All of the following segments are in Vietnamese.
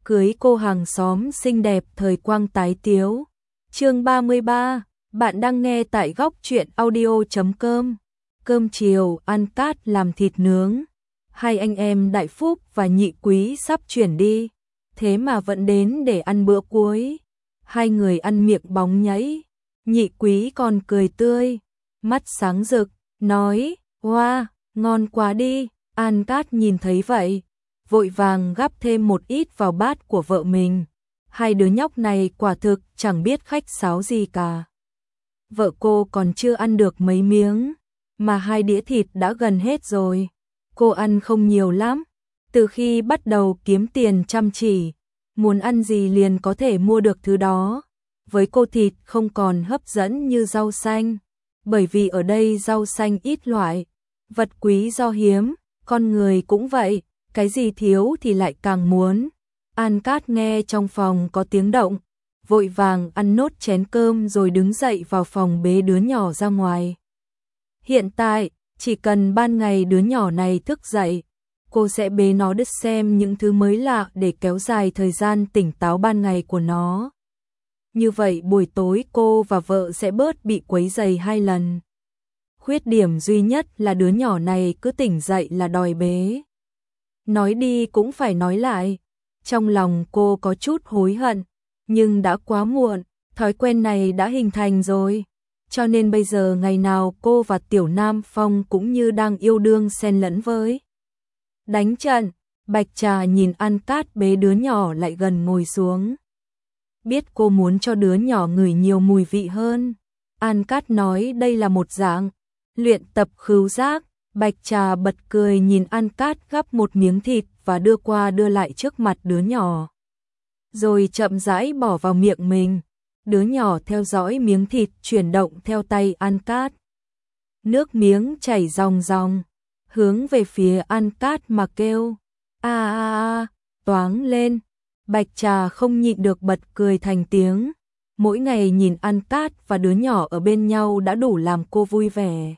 cưới cô hàng xóm xinh đẹp thời quang tái tiếu. Chương 33, bạn đang nghe tại góc truyện audio.com. Cơm chiều, An Cát làm thịt nướng. Hai anh em Đại Phúc và Nhị Quý sắp chuyển đi, thế mà vẫn đến để ăn bữa cuối. Hai người ăn miệng bóng nhảy, Nhị Quý còn cười tươi, mắt sáng rực, nói, wow, ngon quá đi. An Cát nhìn thấy vậy, vội vàng gắp thêm một ít vào bát của vợ mình. Hai đứa nhóc này quả thực chẳng biết khách sáo gì cả. Vợ cô còn chưa ăn được mấy miếng, mà hai đĩa thịt đã gần hết rồi. Cô ăn không nhiều lắm, từ khi bắt đầu kiếm tiền chăm chỉ, muốn ăn gì liền có thể mua được thứ đó. Với cô thịt không còn hấp dẫn như rau xanh, bởi vì ở đây rau xanh ít loại, vật quý do hiếm, con người cũng vậy, cái gì thiếu thì lại càng muốn. An Cát nghe trong phòng có tiếng động, vội vàng ăn nốt chén cơm rồi đứng dậy vào phòng bế đứa nhỏ ra ngoài. Hiện tại, chỉ cần ban ngày đứa nhỏ này thức dậy, cô sẽ bế nó đứt xem những thứ mới lạ để kéo dài thời gian tỉnh táo ban ngày của nó. Như vậy buổi tối cô và vợ sẽ bớt bị quấy rầy 2 lần. Khuyết điểm duy nhất là đứa nhỏ này cứ tỉnh dậy là đòi bế. Nói đi cũng phải nói lại, trong lòng cô có chút hối hận, nhưng đã quá muộn, thói quen này đã hình thành rồi. Cho nên bây giờ ngày nào cô và Tiểu Nam Phong cũng như đang yêu đương xen lẫn với đánh trận. Bạch Trà nhìn An Cát bế đứa nhỏ lại gần ngồi xuống. Biết cô muốn cho đứa nhỏ ngửi nhiều mùi vị hơn, An Cát nói đây là một dạng luyện tập khứu giác. Bạch Trà bật cười nhìn An Cát gắp một miếng thịt và đưa qua đưa lại trước mặt đứa nhỏ, rồi chậm rãi bỏ vào miệng mình. Đứa nhỏ theo dõi miếng thịt chuyển động theo tay An Cát. Nước miếng chảy ròng ròng, hướng về phía An Cát mà kêu. A a a, toáng lên. Bạch Trà không nhịn được bật cười thành tiếng. Mỗi ngày nhìn An Cát và đứa nhỏ ở bên nhau đã đủ làm cô vui vẻ.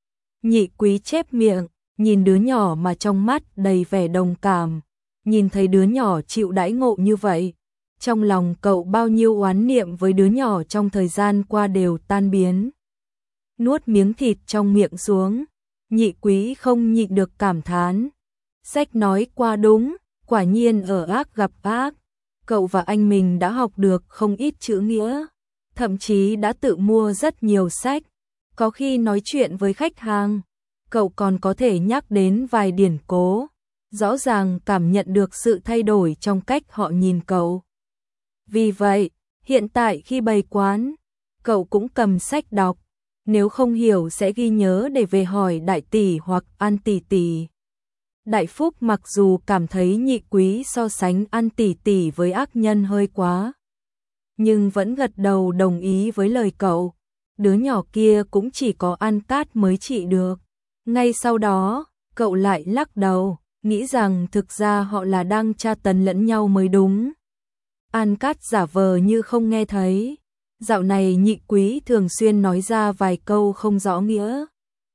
Nhị Quý chép miệng, nhìn đứa nhỏ mà trong mắt đầy vẻ đồng cảm. Nhìn thấy đứa nhỏ chịu đãi ngộ như vậy, trong lòng cậu bao nhiêu oán niệm với đứa nhỏ trong thời gian qua đều tan biến. Nuốt miếng thịt trong miệng xuống, Nhị Quý không nhịn được cảm thán. Sách nói qua đúng, quả nhiên ở ác gặp ác. Cậu và anh mình đã học được không ít chữ nghĩa, thậm chí đã tự mua rất nhiều sách. Có khi nói chuyện với khách hàng, cậu còn có thể nhắc đến vài điển cố, rõ ràng cảm nhận được sự thay đổi trong cách họ nhìn cậu. Vì vậy, hiện tại khi bày quán, cậu cũng cầm sách đọc, nếu không hiểu sẽ ghi nhớ để về hỏi đại tỷ hoặc An tỷ tỷ. Đại Phúc mặc dù cảm thấy Nhị Quý so sánh An tỷ tỷ với ác nhân hơi quá, nhưng vẫn gật đầu đồng ý với lời cậu. Đứa nhỏ kia cũng chỉ có An Cát mới trị được. Ngay sau đó, cậu lại lắc đầu, nghĩ rằng thực ra họ là đang tra tấn lẫn nhau mới đúng. An Cát giả vờ như không nghe thấy. Dạo này Nhị Quý thường xuyên nói ra vài câu không rõ nghĩa.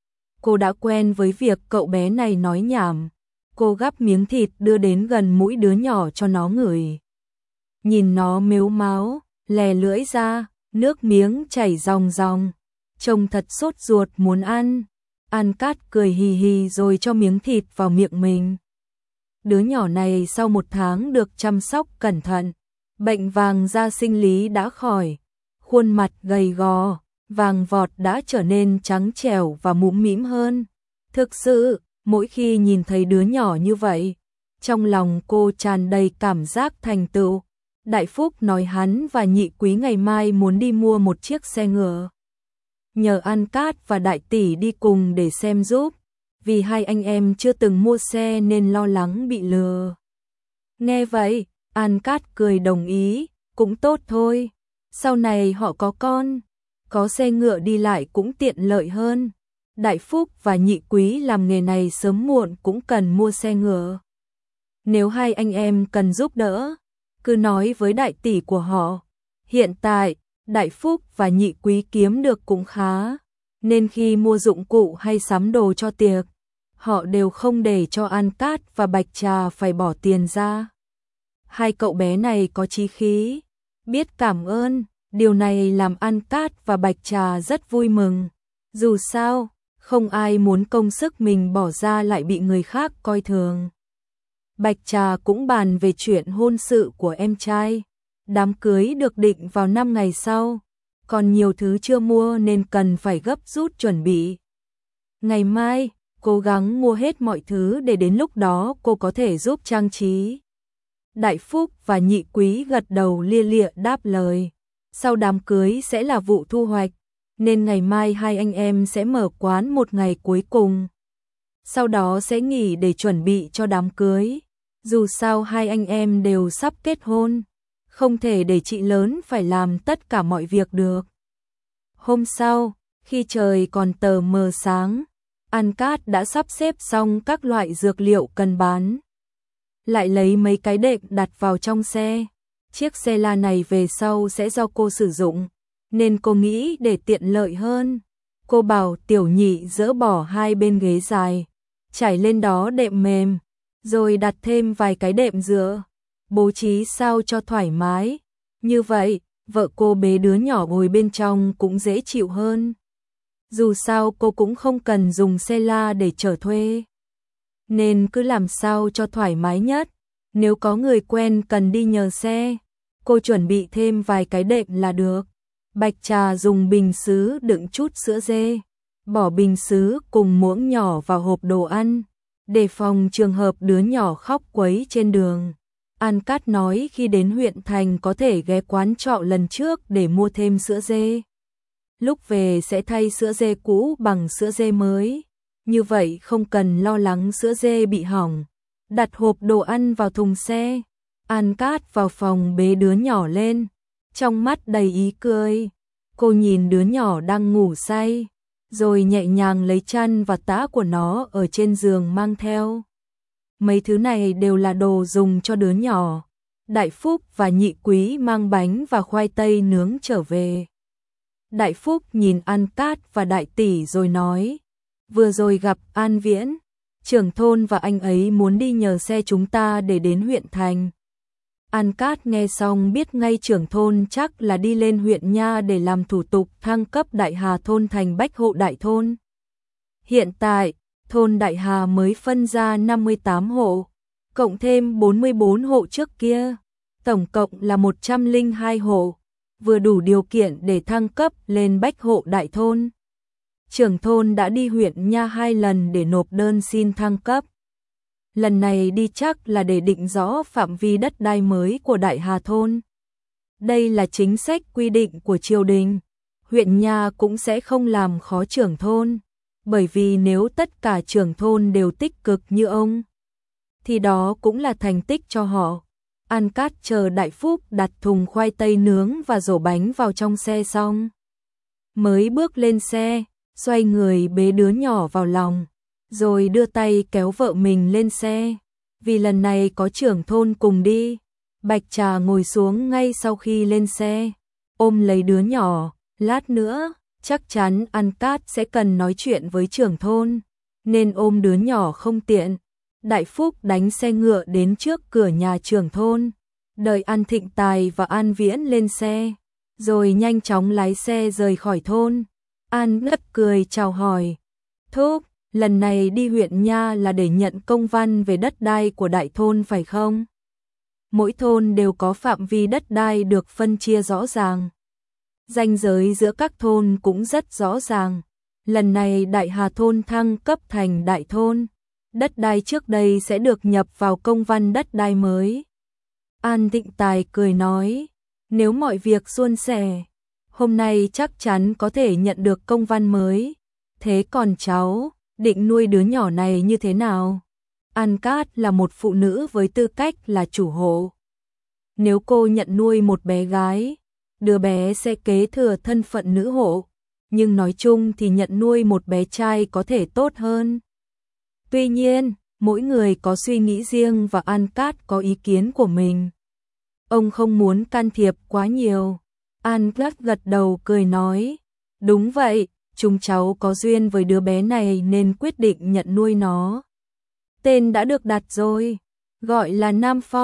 Cô đã quen với việc cậu bé này nói nhảm. Cô gắp miếng thịt đưa đến gần mũi đứa nhỏ cho nó ngửi. Nhìn nó mếu máo, lè lưỡi ra, nước miếng chảy ròng ròng, trông thật sốt ruột muốn ăn. An Cát cười hì hì rồi cho miếng thịt vào miệng mình. Đứa nhỏ này sau 1 tháng được chăm sóc cẩn thận, bệnh vàng da sinh lý đã khỏi, khuôn mặt gầy gò, vàng vọt đã trở nên trắng trẻo và mũm mĩm hơn. Thực sự, mỗi khi nhìn thấy đứa nhỏ như vậy, trong lòng cô tràn đầy cảm giác thành tựu. Đại Phúc nói hắn và Nhị Quý ngày mai muốn đi mua một chiếc xe ngựa, nhờ An Cát và đại tỷ đi cùng để xem giúp, vì hai anh em chưa từng mua xe nên lo lắng bị lừa. Nghe vậy, An Cát cười đồng ý, cũng tốt thôi, sau này họ có con, có xe ngựa đi lại cũng tiện lợi hơn. Đại Phúc và Nhị Quý làm nghề này sớm muộn cũng cần mua xe ngựa. Nếu hai anh em cần giúp đỡ, cứ nói với đại tỷ của họ. Hiện tại, Đại Phúc và Nhị Quý kiếm được cũng khá, nên khi mua dụng cụ hay sắm đồ cho tiệc, họ đều không để cho An Cát và Bạch Trà phải bỏ tiền ra. Hai cậu bé này có chí khí, biết cảm ơn, điều này làm An Cát và Bạch Trà rất vui mừng. Dù sao, không ai muốn công sức mình bỏ ra lại bị người khác coi thường. Bạch Trà cũng bàn về chuyện hôn sự của em trai. Đám cưới được định vào 5 ngày sau, còn nhiều thứ chưa mua nên cần phải gấp rút chuẩn bị. Ngày mai, cố gắng mua hết mọi thứ để đến lúc đó cô có thể giúp trang trí. Đại Phúc và Nhị Quý gật đầu lia lịa đáp lời. Sau đám cưới sẽ là vụ thu hoạch, nên ngày mai hai anh em sẽ mở quán một ngày cuối cùng. Sau đó sẽ nghỉ để chuẩn bị cho đám cưới. Dù sao hai anh em đều sắp kết hôn, không thể để chị lớn phải làm tất cả mọi việc được. Hôm sau, khi trời còn tờ mờ sáng, An Cát đã sắp xếp xong các loại dược liệu cần bán. Lại lấy mấy cái đệm đặt vào trong xe. Chiếc xe la này về sau sẽ do cô sử dụng, nên cô nghĩ để tiện lợi hơn. Cô bảo Tiểu Nhị dỡ bỏ hai bên ghế dài, trải lên đó đệm mềm, rồi đặt thêm vài cái đệm dựa, bố trí sao cho thoải mái. Như vậy, vợ cô bế đứa nhỏ ngồi bên trong cũng dễ chịu hơn. Dù sao cô cũng không cần dùng xe la để chở thuê, nên cứ làm sao cho thoải mái nhất. Nếu có người quen cần đi nhờ xe, cô chuẩn bị thêm vài cái đệm là được. Bạch Trà dùng bình sứ đựng chút sữa dê, bỏ bình sứ cùng muỗng nhỏ vào hộp đồ ăn, đề phòng trường hợp đứa nhỏ khóc quấy trên đường. An Cát nói khi đến huyện thành có thể ghé quán trọ lần trước để mua thêm sữa dê. Lúc về sẽ thay sữa dê cũ bằng sữa dê mới, như vậy không cần lo lắng sữa dê bị hỏng. Đặt hộp đồ ăn vào thùng xe, An Cát vào phòng bế đứa nhỏ lên, trong mắt đầy ý cười. Cô nhìn đứa nhỏ đang ngủ say, rồi nhẹ nhàng lấy chăn và tã của nó ở trên giường mang theo. Mấy thứ này đều là đồ dùng cho đứa nhỏ. Đại Phúc và Nhị Quý mang bánh và khoai tây nướng trở về. Đại Phúc nhìn An Cát và Đại Tỷ rồi nói, vừa rồi gặp An Viễn, trưởng thôn và anh ấy muốn đi nhờ xe chúng ta để đến huyện thành. An Cát nghe xong biết ngay trưởng thôn chắc là đi lên huyện nha để làm thủ tục thăng cấp Đại Hà thôn thành Bách Hộ Đại thôn. Hiện tại, thôn Đại Hà mới phân ra 58 hộ, cộng thêm 44 hộ trước kia, tổng cộng là 102 hộ, vừa đủ điều kiện để thăng cấp lên Bách Hộ Đại thôn. Trưởng thôn đã đi huyện nha 2 lần để nộp đơn xin thăng cấp. Lần này đi chắc là để định rõ phạm vi đất đai mới của Đại Hà thôn. Đây là chính sách quy định của triều đình. Huyện nha cũng sẽ không làm khó trưởng thôn, bởi vì nếu tất cả trưởng thôn đều tích cực như ông, thì đó cũng là thành tích cho họ. An Cát chờ Đại Phúc đặt thùng khoai tây nướng và rổ bánh vào trong xe xong, mới bước lên xe, xoay người bế đứa nhỏ vào lòng, rồi đưa tay kéo vợ mình lên xe. Vì lần này có trưởng thôn cùng đi, Bạch Trà ngồi xuống ngay sau khi lên xe, ôm lấy đứa nhỏ. Lát nữa, chắc chắn An Cát sẽ cần nói chuyện với trưởng thôn, nên ôm đứa nhỏ không tiện. Đại Phúc đánh xe ngựa đến trước cửa nhà trưởng thôn, đợi An Thịnh Tài và An Viễn lên xe, rồi nhanh chóng lái xe rời khỏi thôn. An ngất cười chào hỏi, thúc, lần này đi huyện nha là để nhận công văn về đất đai của đại thôn phải không? Mỗi thôn đều có phạm vi đất đai được phân chia rõ ràng. Ranh giới giữa các thôn cũng rất rõ ràng. Lần này Đại Hà thôn thăng cấp thành đại thôn, đất đai trước đây sẽ được nhập vào công văn đất đai mới. An Thịnh Tài cười nói, nếu mọi việc suôn sẻ, hôm nay chắc chắn có thể nhận được công văn mới. Thế còn cháu, định nuôi đứa nhỏ này như thế nào? An Cát là một phụ nữ với tư cách là chủ hộ. Nếu cô nhận nuôi một bé gái, đứa bé sẽ kế thừa thân phận nữ hộ, nhưng nói chung thì nhận nuôi một bé trai có thể tốt hơn. Tuy nhiên, mỗi người có suy nghĩ riêng và An Cát có ý kiến của mình. Ông không muốn can thiệp quá nhiều. An Cát gật đầu cười nói, đúng vậy, chúng cháu có duyên với đứa bé này nên quyết định nhận nuôi nó. Tên đã được đặt rồi, gọi là Nam Phong.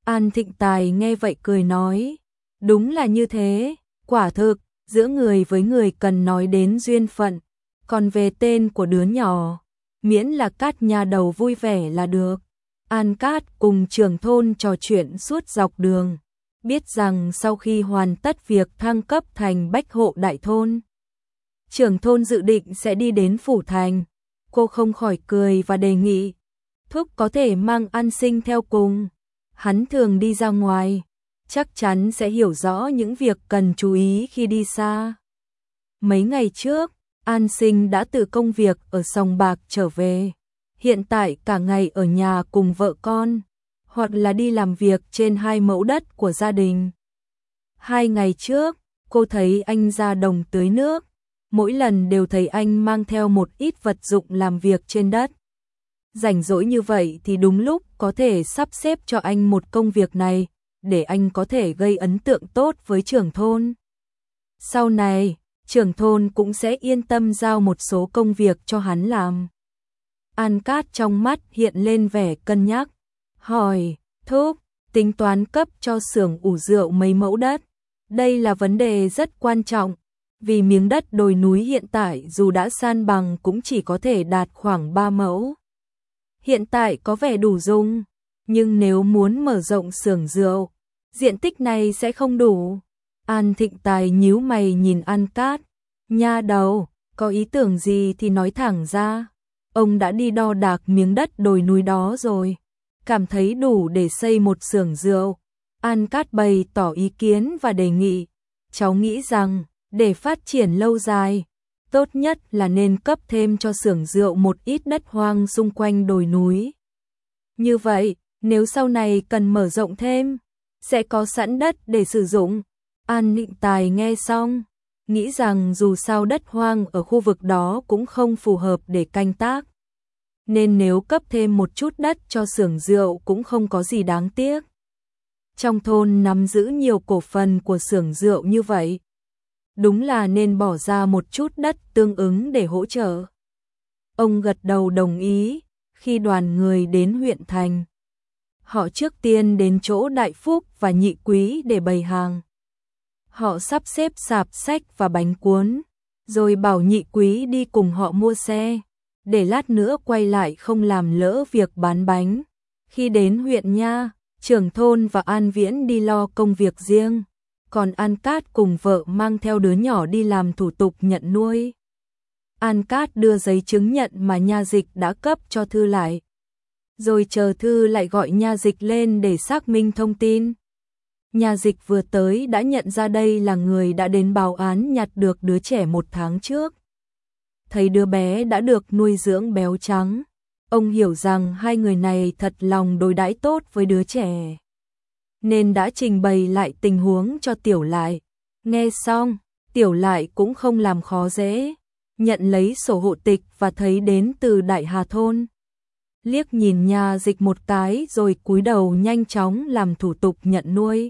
An Thịnh Tài nghe vậy cười nói, đúng là như thế, quả thực, giữa người với người cần nói đến duyên phận, còn về tên của đứa nhỏ, miễn là Cát nhà đầu vui vẻ là được. An Cát cùng trưởng thôn trò chuyện suốt dọc đường, biết rằng sau khi hoàn tất việc thăng cấp thành bách hộ đại thôn, trưởng thôn dự định sẽ đi đến phủ thành. Cô không khỏi cười và đề nghị, thúc có thể mang An Sinh theo cùng. Hắn thường đi ra ngoài, chắc chắn sẽ hiểu rõ những việc cần chú ý khi đi xa. Mấy ngày trước, An Sinh đã từ công việc ở sòng bạc trở về. Hiện tại cả ngày ở nhà cùng vợ con, hoặc là đi làm việc trên 2 mẫu đất của gia đình. 2 ngày trước, cô thấy anh ra đồng tưới nước. Mỗi lần đều thấy anh mang theo một ít vật dụng làm việc trên đất. Rảnh rỗi như vậy thì đúng lúc có thể sắp xếp cho anh một công việc này, để anh có thể gây ấn tượng tốt với trưởng thôn. Sau này, trưởng thôn cũng sẽ yên tâm giao một số công việc cho hắn làm. An Cát trong mắt hiện lên vẻ cân nhắc, hỏi, thúc, tính toán cấp cho xưởng ủ rượu mấy mẫu đất. Đây là vấn đề rất quan trọng, vì miếng đất đồi núi hiện tại dù đã san bằng cũng chỉ có thể đạt khoảng 3 mẫu. Hiện tại có vẻ đủ dùng, nhưng nếu muốn mở rộng xưởng rượu, diện tích này sẽ không đủ. An Thịnh Tài nhíu mày nhìn An Cát, nha đầu, có ý tưởng gì thì nói thẳng ra. Ông đã đi đo đạc miếng đất đồi núi đó rồi, cảm thấy đủ để xây một xưởng rượu. An Cát bày tỏ ý kiến và đề nghị, cháu nghĩ rằng, để phát triển lâu dài, tốt nhất là nên cấp thêm cho xưởng rượu một ít đất hoang xung quanh đồi núi. Như vậy, nếu sau này cần mở rộng thêm, sẽ có sẵn đất để sử dụng. An Thịnh Tài nghe xong, nghĩ rằng dù sao đất hoang ở khu vực đó cũng không phù hợp để canh tác, nên nếu cấp thêm một chút đất cho xưởng rượu cũng không có gì đáng tiếc. Trong thôn nắm giữ nhiều cổ phần của xưởng rượu như vậy, đúng là nên bỏ ra một chút đất tương ứng để hỗ trợ. Ông gật đầu đồng ý. Khi đoàn người đến huyện thành, họ trước tiên đến chỗ Đại Phúc và Nhị Quý để bày hàng. Họ sắp xếp sạp sách và bánh cuốn, rồi bảo Nhị Quý đi cùng họ mua xe, để lát nữa quay lại không làm lỡ việc bán bánh. Khi đến huyện nha, trưởng thôn và An Viễn đi lo công việc riêng, còn An Cát cùng vợ mang theo đứa nhỏ đi làm thủ tục nhận nuôi. An Cát đưa giấy chứng nhận mà nha dịch đã cấp cho Thư lại, rồi chờ Thư lại gọi nha dịch lên để xác minh thông tin. Nha dịch vừa tới đã nhận ra đây là người đã đến báo án nhặt được đứa trẻ 1 tháng trước. Thấy đứa bé đã được nuôi dưỡng béo trắng, ông hiểu rằng hai người này thật lòng đối đãi tốt với đứa trẻ, nên đã trình bày lại tình huống cho Tiểu Lại. Nghe xong, Tiểu Lại cũng không làm khó dễ, nhận lấy sổ hộ tịch và thấy đến từ Đại Hà thôn. Liếc nhìn nha dịch một cái rồi cúi đầu nhanh chóng làm thủ tục nhận nuôi.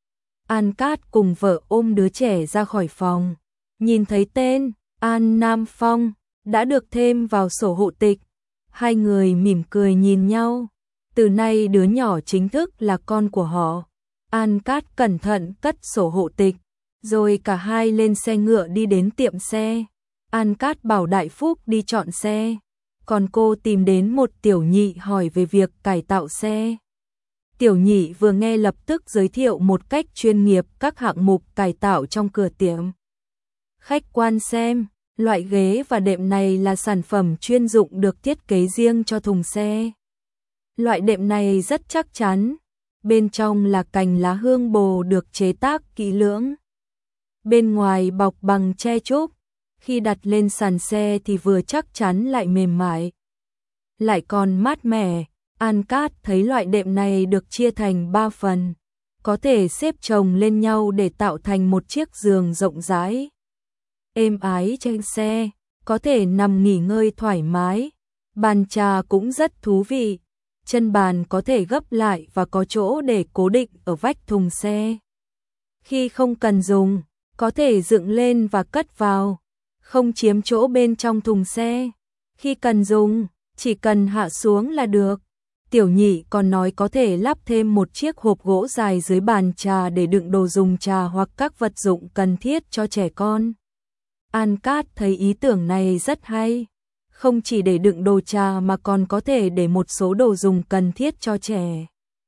An Cát cùng vợ ôm đứa trẻ ra khỏi phòng, nhìn thấy tên An Nam Phong đã được thêm vào sổ hộ tịch. Hai người mỉm cười nhìn nhau, từ nay đứa nhỏ chính thức là con của họ. An Cát cẩn thận cất sổ hộ tịch, rồi cả hai lên xe ngựa đi đến tiệm xe. An Cát bảo Đại Phúc đi chọn xe, còn cô tìm đến một tiểu nhị hỏi về việc cải tạo xe. Tiểu nhị vừa nghe lập tức giới thiệu một cách chuyên nghiệp các hạng mục cải tạo trong cửa tiệm. Khách quan xem, loại ghế và đệm này là sản phẩm chuyên dụng được thiết kế riêng cho thùng xe. Loại đệm này rất chắc chắn, bên trong là cành lá hương bồ được chế tác kỹ lưỡng. Bên ngoài bọc bằng tre trúc, khi đặt lên sàn xe thì vừa chắc chắn lại mềm mại, lại còn mát mẻ. An Cát thấy loại đệm này được chia thành 3 phần, có thể xếp chồng lên nhau để tạo thành một chiếc giường rộng rãi, êm ái trên xe, có thể nằm nghỉ ngơi thoải mái. Bàn trà cũng rất thú vị, chân bàn có thể gấp lại và có chỗ để cố định ở vách thùng xe. Khi không cần dùng, có thể dựng lên và cất vào, không chiếm chỗ bên trong thùng xe. Khi cần dùng, chỉ cần hạ xuống là được. Tiểu Nhị còn nói có thể lắp thêm một chiếc hộp gỗ dài dưới bàn trà để đựng đồ dùng trà hoặc các vật dụng cần thiết cho trẻ con. An Cát thấy ý tưởng này rất hay, không chỉ để đựng đồ trà mà còn có thể để một số đồ dùng cần thiết cho trẻ.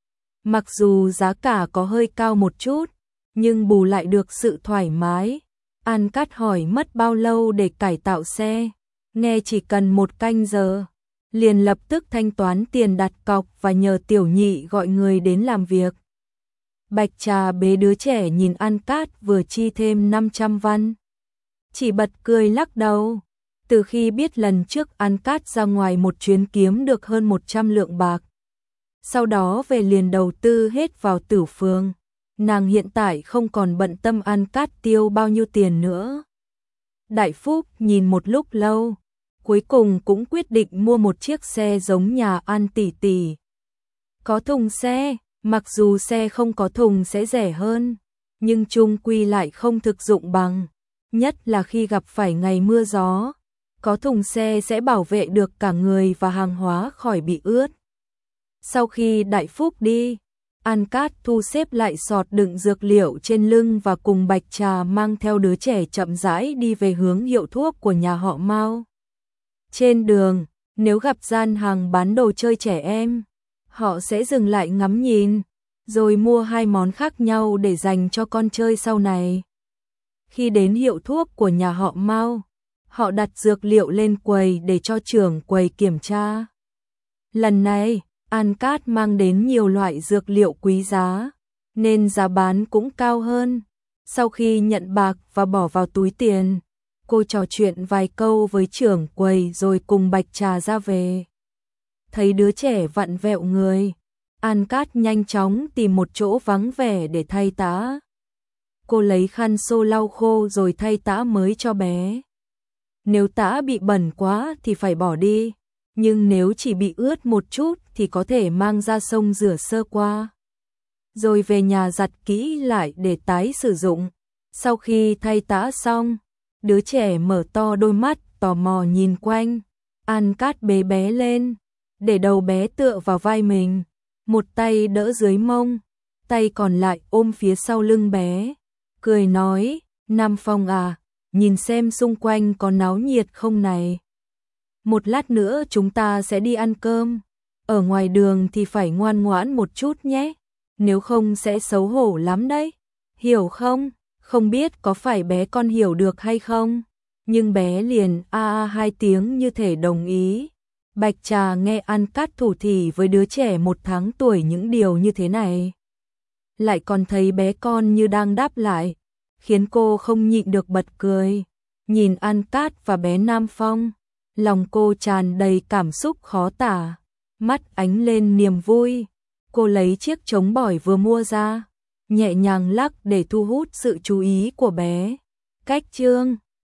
Mặc dù giá cả có hơi cao một chút, nhưng bù lại được sự thoải mái. An Cát hỏi mất bao lâu để cải tạo xe, nghe chỉ cần 1 canh giờ. Liền lập tức thanh toán tiền đặt cọc và nhờ Tiểu Nhị gọi người đến làm việc. Bạch Trà bế đứa trẻ nhìn An Cát vừa chi thêm 500 văn. Chỉ bật cười lắc đầu. Từ khi biết lần trước An Cát ra ngoài một chuyến kiếm được hơn 100 lượng bạc. Sau đó về liền đầu tư hết vào Tử Phường. Nàng hiện tại không còn bận tâm An Cát tiêu bao nhiêu tiền nữa. Đại Phúc nhìn một lúc lâu, cuối cùng cũng quyết định mua một chiếc xe giống nhà An tỷ tỷ. Có thùng xe, mặc dù xe không có thùng sẽ rẻ hơn, nhưng chung quy lại không thực dụng bằng, nhất là khi gặp phải ngày mưa gió. Có thùng xe sẽ bảo vệ được cả người và hàng hóa khỏi bị ướt. Sau khi Đại Phúc đi, An Cát thu xếp lại sọt đựng dược liệu trên lưng và cùng Bạch Trà mang theo đứa trẻ chậm rãi đi về hướng hiệu thuốc của nhà họ Mao. Trên đường, nếu gặp gian hàng bán đồ chơi trẻ em, họ sẽ dừng lại ngắm nhìn, rồi mua 2 món khác nhau để dành cho con chơi sau này. Khi đến hiệu thuốc của nhà họ Mao, họ đặt dược liệu lên quầy để cho trưởng quầy kiểm tra. Lần này, An Cát mang đến nhiều loại dược liệu quý giá, nên giá bán cũng cao hơn. Sau khi nhận bạc và bỏ vào túi tiền, cô trò chuyện vài câu với trưởng quầy rồi cùng Bạch Trà ra về. Thấy đứa trẻ vặn vẹo người, An Cát nhanh chóng tìm một chỗ vắng vẻ để thay tã. Cô lấy khăn xô lau khô rồi thay tã mới cho bé. Nếu tã bị bẩn quá thì phải bỏ đi, nhưng nếu chỉ bị ướt một chút thì có thể mang ra sông rửa sơ qua. Rồi về nhà giặt kỹ lại để tái sử dụng. Sau khi thay tã xong, đứa trẻ mở to đôi mắt tò mò nhìn quanh. An Cát bế bé lên, để đầu bé tựa vào vai mình, một tay đỡ dưới mông, tay còn lại ôm phía sau lưng bé, cười nói, Nam Phong à, nhìn xem xung quanh có náo nhiệt không này. Một lát nữa chúng ta sẽ đi ăn cơm, ở ngoài đường thì phải ngoan ngoãn một chút nhé, nếu không sẽ xấu hổ lắm đấy, hiểu không? Không biết có phải bé con hiểu được hay không, nhưng bé liền a 2 tiếng như thể đồng ý. Bạch Trà nghe An Cát thủ thỉ với đứa trẻ 1 tháng tuổi những điều như thế này, lại còn thấy bé con như đang đáp lại, khiến cô không nhịn được bật cười. Nhìn An Cát và bé Nam Phong, lòng cô tràn đầy cảm xúc khó tả, mắt ánh lên niềm vui. Cô lấy chiếc trống bỏi vừa mua ra, nhẹ nhàng lắc để thu hút sự chú ý của bé. Cách chương